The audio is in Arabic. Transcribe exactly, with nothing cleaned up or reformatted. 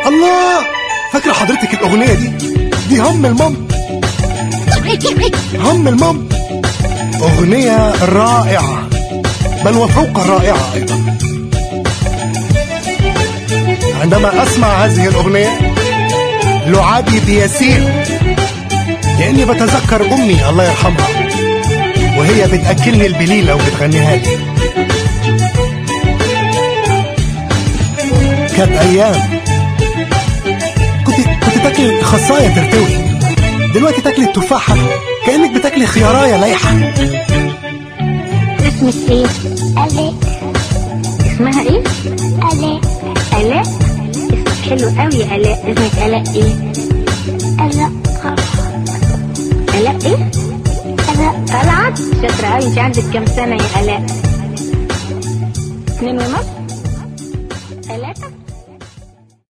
الله، فاكرة حضرتك الأغنية دي؟ دي هم المام، هم المام، أغنية رائعة بل وفوق الرائعة أيضا. عندما أسمع هذه الأغنية لعابي بيسير، لأني بتذكر أمي الله يرحمها وهي بتأكلني البليلة وبتغنيها لي. كانت أيام كنت كنت تاكلي خصاية ترتوي، دلوقتي تاكلي التفاحة كأنك بتاكلي خياراية لايحة. اسمك ايه؟ آلاء. اسمها ايه؟ آلاء. آلاء؟ اسمك حلو قوي يا آلاء. اسمك آلاء ايه؟ آلاء آلاء ايه؟ آلاء طلعت. شاطرة قوي. انت عندك كام سنة يا آلاء؟ اتنين ونص.